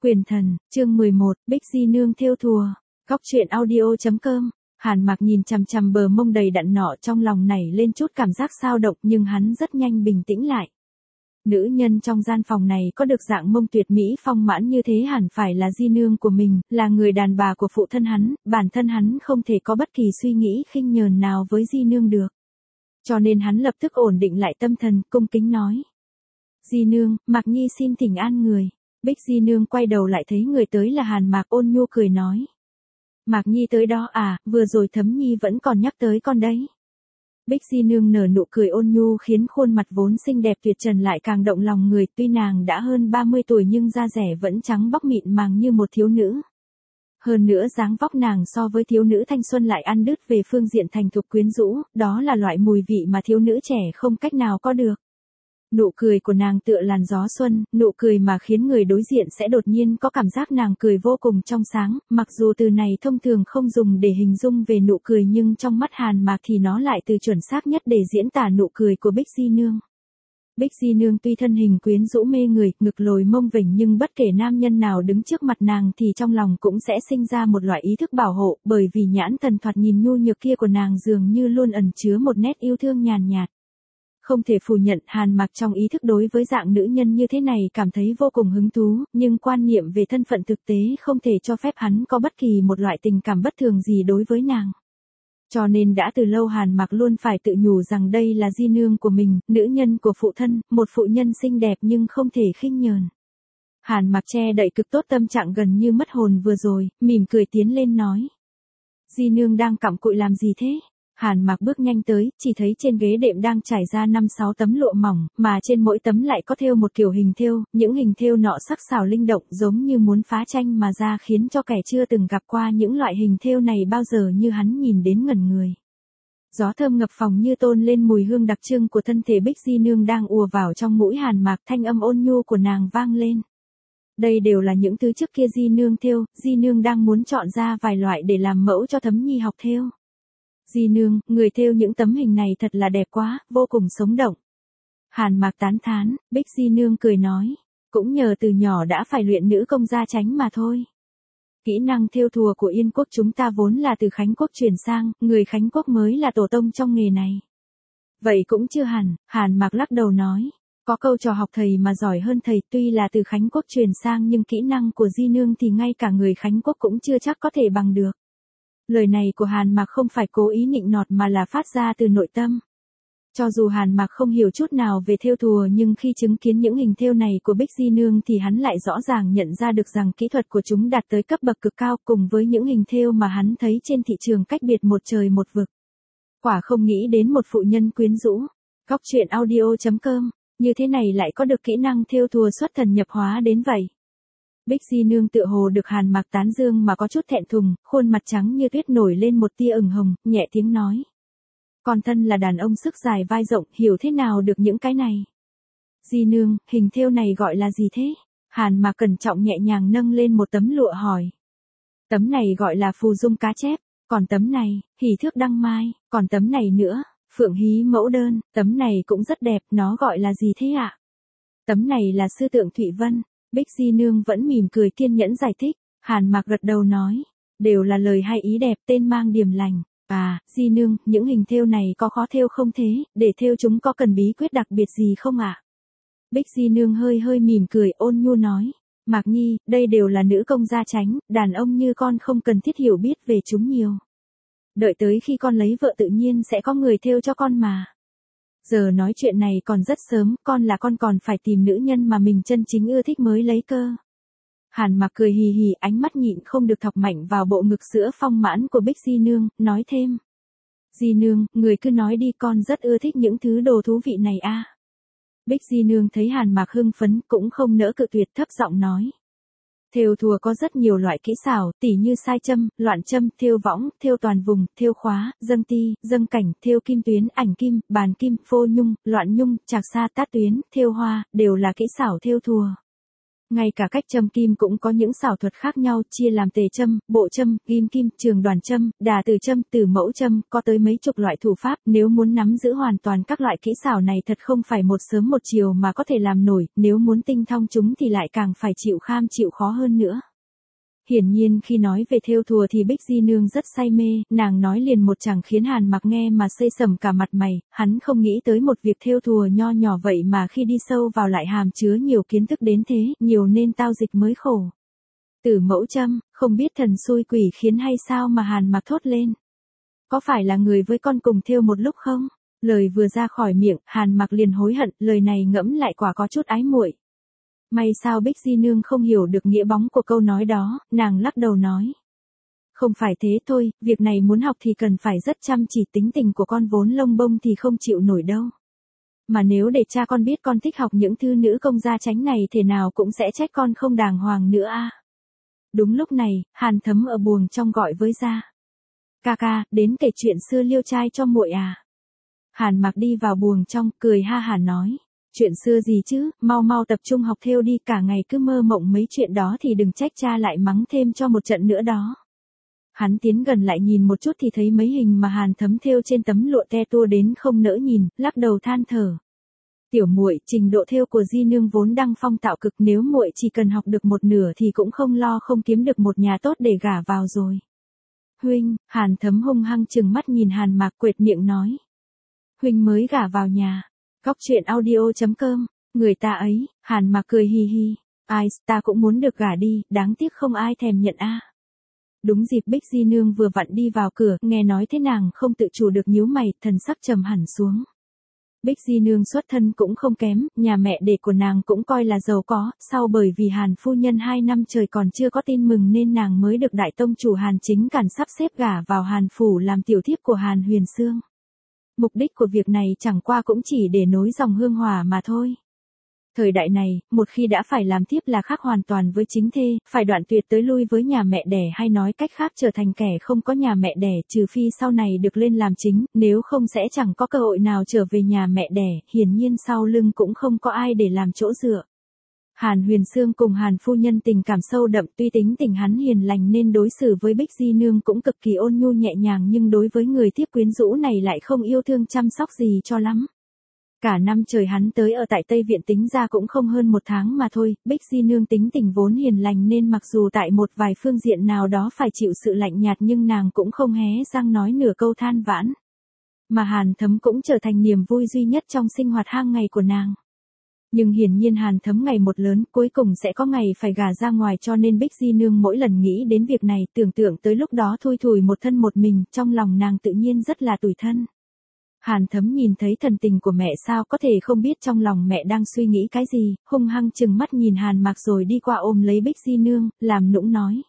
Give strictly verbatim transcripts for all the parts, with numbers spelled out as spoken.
Quyền thần, chương mười một, Bích Di Nương thêu thùa. Góc truyện audio.com. Hàn Mặc nhìn chằm chằm bờ mông đầy đặn nọ, trong lòng nảy lên chút cảm giác xao động, nhưng hắn rất nhanh bình tĩnh lại. Nữ nhân trong gian phòng này có được dạng mông tuyệt mỹ phong mãn như thế hẳn phải là Di Nương của mình, là người đàn bà của phụ thân hắn, bản thân hắn không thể có bất kỳ suy nghĩ khinh nhờn nào với Di Nương được. Cho nên hắn lập tức ổn định lại tâm thần, cung kính nói: Di Nương, Mạc Nhi xin thỉnh an người. Bích Di Nương quay đầu lại thấy người tới là Hàn Mặc, ôn nhu cười nói: Mạc Nhi tới đó à, vừa rồi Thấm Nhi vẫn còn nhắc tới con đấy. Bích Di Nương nở nụ cười ôn nhu khiến khuôn mặt vốn xinh đẹp tuyệt trần lại càng động lòng người, tuy nàng đã hơn ba mươi tuổi nhưng da rẻ vẫn trắng bóc mịn màng như một thiếu nữ. Hơn nữa dáng vóc nàng so với thiếu nữ thanh xuân lại ăn đứt về phương diện thành thục quyến rũ, đó là loại mùi vị mà thiếu nữ trẻ không cách nào có được. Nụ cười của nàng tựa làn gió xuân, nụ cười mà khiến người đối diện sẽ đột nhiên có cảm giác nàng cười vô cùng trong sáng, mặc dù từ này thông thường không dùng để hình dung về nụ cười nhưng trong mắt Hàn Mặc thì nó lại từ chuẩn xác nhất để diễn tả nụ cười của Bích Di Nương. Bích Di Nương tuy thân hình quyến rũ mê người, ngực lồi mông vểnh, nhưng bất kể nam nhân nào đứng trước mặt nàng thì trong lòng cũng sẽ sinh ra một loại ý thức bảo hộ, bởi vì nhãn thần thoạt nhìn nhu nhược kia của nàng dường như luôn ẩn chứa một nét yêu thương nhàn nhạt. Không thể phủ nhận, Hàn Mặc trong ý thức đối với dạng nữ nhân như thế này cảm thấy vô cùng hứng thú, nhưng quan niệm về thân phận thực tế không thể cho phép hắn có bất kỳ một loại tình cảm bất thường gì đối với nàng. Cho nên đã từ lâu Hàn Mặc luôn phải tự nhủ rằng đây là Di Nương của mình, nữ nhân của phụ thân, một phụ nhân xinh đẹp nhưng không thể khinh nhờn. Hàn Mặc che đậy cực tốt tâm trạng gần như mất hồn vừa rồi, mỉm cười tiến lên nói: Di Nương đang cặm cụi làm gì thế? Hàn Mặc bước nhanh tới, chỉ thấy trên ghế đệm đang trải ra năm sáu tấm lụa mỏng, mà trên mỗi tấm lại có thêu một kiểu hình thêu, những hình thêu nọ sắc sảo linh động giống như muốn phá tranh mà ra, khiến cho kẻ chưa từng gặp qua những loại hình thêu này bao giờ như hắn nhìn đến ngẩn người. Gió thơm ngập phòng như tôn lên mùi hương đặc trưng của thân thể Bích Di Nương đang ùa vào trong mũi Hàn Mặc, thanh âm ôn nhu của nàng vang lên. Đây đều là những thứ trước kia Di Nương thêu, Di Nương đang muốn chọn ra vài loại để làm mẫu cho Thấm Nhi học thêu. Di Nương, người thêu những tấm hình này thật là đẹp quá, vô cùng sống động. Hàn Mặc tán thán, Bích Di Nương cười nói: Cũng nhờ từ nhỏ đã phải luyện nữ công gia chánh mà thôi. Kỹ năng thêu thùa của Yên Quốc chúng ta vốn là từ Khánh Quốc truyền sang, người Khánh Quốc mới là tổ tông trong nghề này. Vậy cũng chưa hẳn, Hàn Mặc lắc đầu nói: Có câu trò học thầy mà giỏi hơn thầy, tuy là từ Khánh Quốc truyền sang nhưng kỹ năng của Di Nương thì ngay cả người Khánh Quốc cũng chưa chắc có thể bằng được. Lời này của Hàn Mặc không phải cố ý nịnh nọt mà là phát ra từ nội tâm. Cho dù Hàn Mặc không hiểu chút nào về thêu thùa nhưng khi chứng kiến những hình thêu này của Bích Di Nương thì hắn lại rõ ràng nhận ra được rằng kỹ thuật của chúng đạt tới cấp bậc cực cao, cùng với những hình thêu mà hắn thấy trên thị trường cách biệt một trời một vực. Quả không nghĩ đến một phụ nhân quyến rũ. Góc truyện audio.com, như thế này lại có được kỹ năng thêu thùa xuất thần nhập hóa đến vậy. Bích Di Nương tựa hồ được Hàn Mặc tán dương mà có chút thẹn thùng, khuôn mặt trắng như tuyết nổi lên một tia ửng hồng, nhẹ tiếng nói: Con thân là đàn ông sức dài vai rộng, hiểu thế nào được những cái này? Di Nương, hình thêu này gọi là gì thế? Hàn Mặc cẩn trọng nhẹ nhàng nâng lên một tấm lụa hỏi. Tấm này gọi là phù dung cá chép, còn tấm này, hỷ thước đăng mai, còn tấm này nữa, phượng hí mẫu đơn, tấm này cũng rất đẹp, nó gọi là gì thế ạ? Tấm này là sư tượng Thụy Vân. Bích Di Nương vẫn mỉm cười kiên nhẫn giải thích. Hàn Mặc gật đầu nói: Đều là lời hay ý đẹp, tên mang điềm lành. À, Di Nương, những hình thêu này có khó thêu không thế, để thêu chúng có cần bí quyết đặc biệt gì không ạ? Bích Di Nương hơi hơi mỉm cười ôn nhu nói: Mạc Nhi, đây đều là nữ công gia chánh, đàn ông như con không cần thiết hiểu biết về chúng nhiều. Đợi tới khi con lấy vợ tự nhiên sẽ có người thêu cho con mà. Giờ nói chuyện này còn rất sớm, con là con còn phải tìm nữ nhân mà mình chân chính ưa thích mới lấy cơ. Hàn Mặc cười hì hì, ánh mắt nhịn không được thọc mạnh vào bộ ngực sữa phong mãn của Bích Di Nương, nói thêm: Di Nương, người cứ nói đi, con rất ưa thích những thứ đồ thú vị này a. Bích Di Nương thấy Hàn Mặc hưng phấn cũng không nỡ cự tuyệt, thấp giọng nói: Thêu thùa có rất nhiều loại kỹ xảo, tỉ như sai châm, loạn châm, thêu võng, thêu toàn vùng, thêu khóa, dâng ti, dâng cảnh, thêu kim tuyến, ảnh kim, bàn kim, phô nhung, loạn nhung, chạc sa, tát tuyến, thêu hoa, đều là kỹ xảo thêu thùa. Ngay cả cách châm kim cũng có những xảo thuật khác nhau, chia làm tề châm, bộ châm, ghim kim, trường đoàn châm, đà từ châm, từ mẫu châm, có tới mấy chục loại thủ pháp, nếu muốn nắm giữ hoàn toàn các loại kỹ xảo này thật không phải một sớm một chiều mà có thể làm nổi, nếu muốn tinh thông chúng thì lại càng phải chịu kham chịu khó hơn nữa. Hiển nhiên khi nói về thêu thùa thì Bích Di Nương rất say mê, nàng nói liền một chàng khiến Hàn Mặc nghe mà xây sầm cả mặt mày, hắn không nghĩ tới một việc thêu thùa nho nhỏ vậy mà khi đi sâu vào lại hàm chứa nhiều kiến thức đến thế, nhiều nên tao dịch mới khổ. Tử mẫu châm, không biết thần xui quỷ khiến hay sao mà Hàn Mặc thốt lên. Có phải là người với con cùng thêu một lúc không? Lời vừa ra khỏi miệng, Hàn Mặc liền hối hận, lời này ngẫm lại quả có chút ái muội. May sao Bích Di Nương không hiểu được nghĩa bóng của câu nói đó, nàng lắc đầu nói. Không phải thế thôi, việc này muốn học thì cần phải rất chăm chỉ, tính tình của con vốn lông bông thì không chịu nổi đâu. Mà nếu để cha con biết con thích học những thư nữ công gia chánh này thế nào cũng sẽ trách con không đàng hoàng nữa a. À. Đúng lúc này, Hàn Thấm ở buồng trong gọi với ra. Ca ca, đến kể chuyện xưa liêu trai cho muội à. Hàn Mặc đi vào buồng trong, cười ha hả nói. Chuyện xưa gì chứ, mau mau tập trung học thêu đi, cả ngày cứ mơ mộng mấy chuyện đó thì đừng trách cha lại mắng thêm cho một trận nữa đó. Hắn tiến gần lại nhìn một chút thì thấy mấy hình mà Hàn Thấm thêu trên tấm lụa te tua đến không nỡ nhìn, lắc đầu than thở. Tiểu muội, trình độ thêu của Di Nương vốn đăng phong tạo cực, nếu muội chỉ cần học được một nửa thì cũng không lo không kiếm được một nhà tốt để gả vào rồi. Huynh, Hàn Thấm hung hăng chừng mắt nhìn Hàn Mạc, quệt miệng nói. Huynh mới gả vào nhà. Góc truyện audio chấm com, người ta ấy, Hàn Mặc cười hi hi, ai, ta cũng muốn được gả đi, đáng tiếc không ai thèm nhận a. À. Đúng dịp Bích Di Nương vừa vặn đi vào cửa, nghe nói thế nàng không tự chủ được nhíu mày, thần sắc trầm hẳn xuống. Bích Di Nương xuất thân cũng không kém, nhà mẹ đẻ của nàng cũng coi là giàu có, sau bởi vì Hàn phu nhân hai năm trời còn chưa có tin mừng nên nàng mới được đại tông chủ Hàn Chính Cản sắp xếp gả vào Hàn phủ làm tiểu thiếp của Hàn Huyền Xương. Mục đích của việc này chẳng qua cũng chỉ để nối dòng hương hỏa mà thôi. Thời đại này, một khi đã phải làm thiếp là khác hoàn toàn với chính thê, phải đoạn tuyệt tới lui với nhà mẹ đẻ, hay nói cách khác trở thành kẻ không có nhà mẹ đẻ, trừ phi sau này được lên làm chính, nếu không sẽ chẳng có cơ hội nào trở về nhà mẹ đẻ, hiển nhiên sau lưng cũng không có ai để làm chỗ dựa. Hàn Huyền Xương cùng Hàn phu nhân tình cảm sâu đậm, tuy tính tình hắn hiền lành nên đối xử với Bích Di Nương cũng cực kỳ ôn nhu nhẹ nhàng, nhưng đối với người tiếp quyến rũ này lại không yêu thương chăm sóc gì cho lắm. Cả năm trời hắn tới ở tại Tây Viện tính ra cũng không hơn một tháng mà thôi, Bích Di Nương tính tình vốn hiền lành nên mặc dù tại một vài phương diện nào đó phải chịu sự lạnh nhạt nhưng nàng cũng không hé răng nói nửa câu than vãn. Mà Hàn Thấm cũng trở thành niềm vui duy nhất trong sinh hoạt hàng ngày của nàng. Nhưng hiển nhiên Hàn Thấm ngày một lớn, cuối cùng sẽ có ngày phải gả ra ngoài, cho nên Bích Di Nương mỗi lần nghĩ đến việc này, tưởng tượng tới lúc đó thui thủi một thân một mình, trong lòng nàng tự nhiên rất là tủi thân. Hàn Thấm nhìn thấy thần tình của mẹ sao có thể không biết trong lòng mẹ đang suy nghĩ cái gì, hung hăng chừng mắt nhìn Hàn Mạc rồi đi qua ôm lấy Bích Di Nương, làm nũng nói.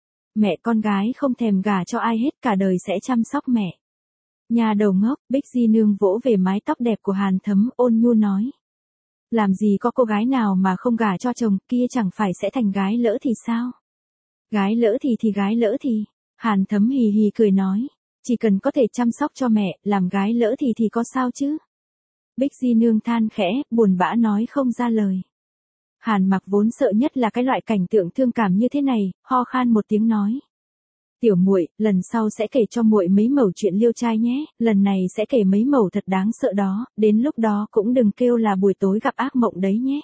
Mẹ con gái không thèm gả cho ai hết, cả đời sẽ chăm sóc mẹ. Nhà đầu ngốc, Bích Di Nương vỗ về mái tóc đẹp của Hàn Thấm, ôn nhu nói. Làm gì có cô gái nào mà không gả cho chồng, kia chẳng phải sẽ thành gái lỡ thì sao? Gái lỡ thì thì gái lỡ thì, Hàn Thấm hì hì cười nói. Chỉ cần có thể chăm sóc cho mẹ, làm gái lỡ thì thì có sao chứ? Bích Di Nương than khẽ, buồn bã nói không ra lời. Hàn Mặc vốn sợ nhất là cái loại cảnh tượng thương cảm như thế này, ho khan một tiếng nói. Tiểu muội, lần sau sẽ kể cho muội mấy mẩu chuyện liêu trai nhé, lần này sẽ kể mấy mẩu thật đáng sợ đó, đến lúc đó cũng đừng kêu là buổi tối gặp ác mộng đấy nhé.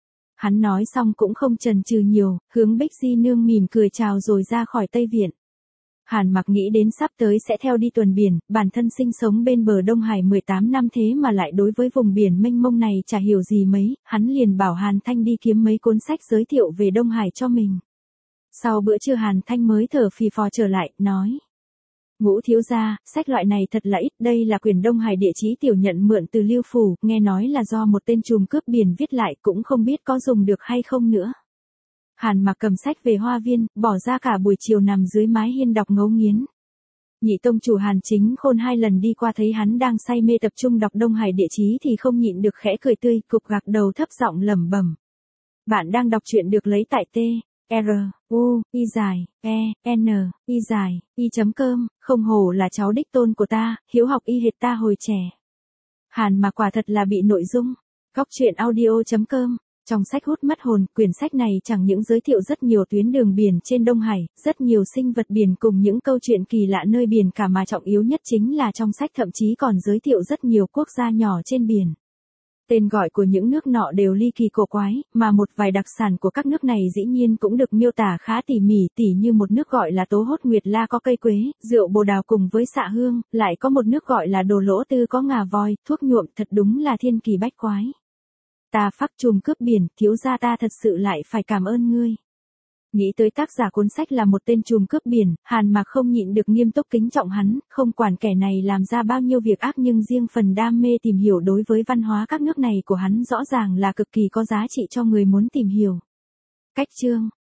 Hắn nói xong cũng không chần chừ nhiều, hướng Bích Di Nương mỉm cười chào rồi ra khỏi Tây Viện. Hàn Mặc nghĩ đến sắp tới sẽ theo đi tuần biển, bản thân sinh sống bên bờ Đông Hải mười tám năm thế mà lại đối với vùng biển mênh mông này chả hiểu gì mấy, hắn liền bảo Hàn Thanh đi kiếm mấy cuốn sách giới thiệu về Đông Hải cho mình. Sau bữa trưa Hàn Thanh mới thở phì phò trở lại, nói. Ngũ thiếu gia, sách loại này thật là ít, đây là quyển Đông Hải địa chí tiểu nhận mượn từ Lưu Phủ, nghe nói là do một tên trùm cướp biển viết lại, cũng không biết có dùng được hay không nữa. Hàn Mặc cầm sách về hoa viên, bỏ ra cả buổi chiều nằm dưới mái hiên đọc ngấu nghiến. Nhị tông chủ Hàn Chính Khôn hai lần đi qua thấy hắn đang say mê tập trung đọc Đông Hải địa chí thì không nhịn được khẽ cười tươi, cục gạc đầu thấp giọng lẩm bẩm. Bạn đang đọc truyện được lấy tại T, R, U, I dài, E, N, I dài, I chấm com, không hổ là cháu đích tôn của ta, hiếu học y hệt ta hồi trẻ. Hàn Mặc quả thật là bị nội dung. Góc truyện audio chấm com Trong sách Hút mất hồn, quyển sách này chẳng những giới thiệu rất nhiều tuyến đường biển trên Đông Hải, rất nhiều sinh vật biển cùng những câu chuyện kỳ lạ nơi biển cả mà trọng yếu nhất chính là trong sách thậm chí còn giới thiệu rất nhiều quốc gia nhỏ trên biển. Tên gọi của những nước nọ đều ly kỳ cổ quái, mà một vài đặc sản của các nước này dĩ nhiên cũng được miêu tả khá tỉ mỉ, tỉ như một nước gọi là Tố Hốt Nguyệt La có cây quế, rượu bồ đào cùng với xạ hương, lại có một nước gọi là Đồ Lỗ Tư có ngà voi, thuốc nhuộm, thật đúng là thiên kỳ bách quái. Ta phác trùm cướp biển, thiếu gia ta thật sự lại phải cảm ơn ngươi. Nghĩ tới tác giả cuốn sách là một tên trùm cướp biển, Hàn Mạc không nhịn được nghiêm túc kính trọng hắn, không quản kẻ này làm ra bao nhiêu việc ác nhưng riêng phần đam mê tìm hiểu đối với văn hóa các nước này của hắn rõ ràng là cực kỳ có giá trị cho người muốn tìm hiểu. Cách chương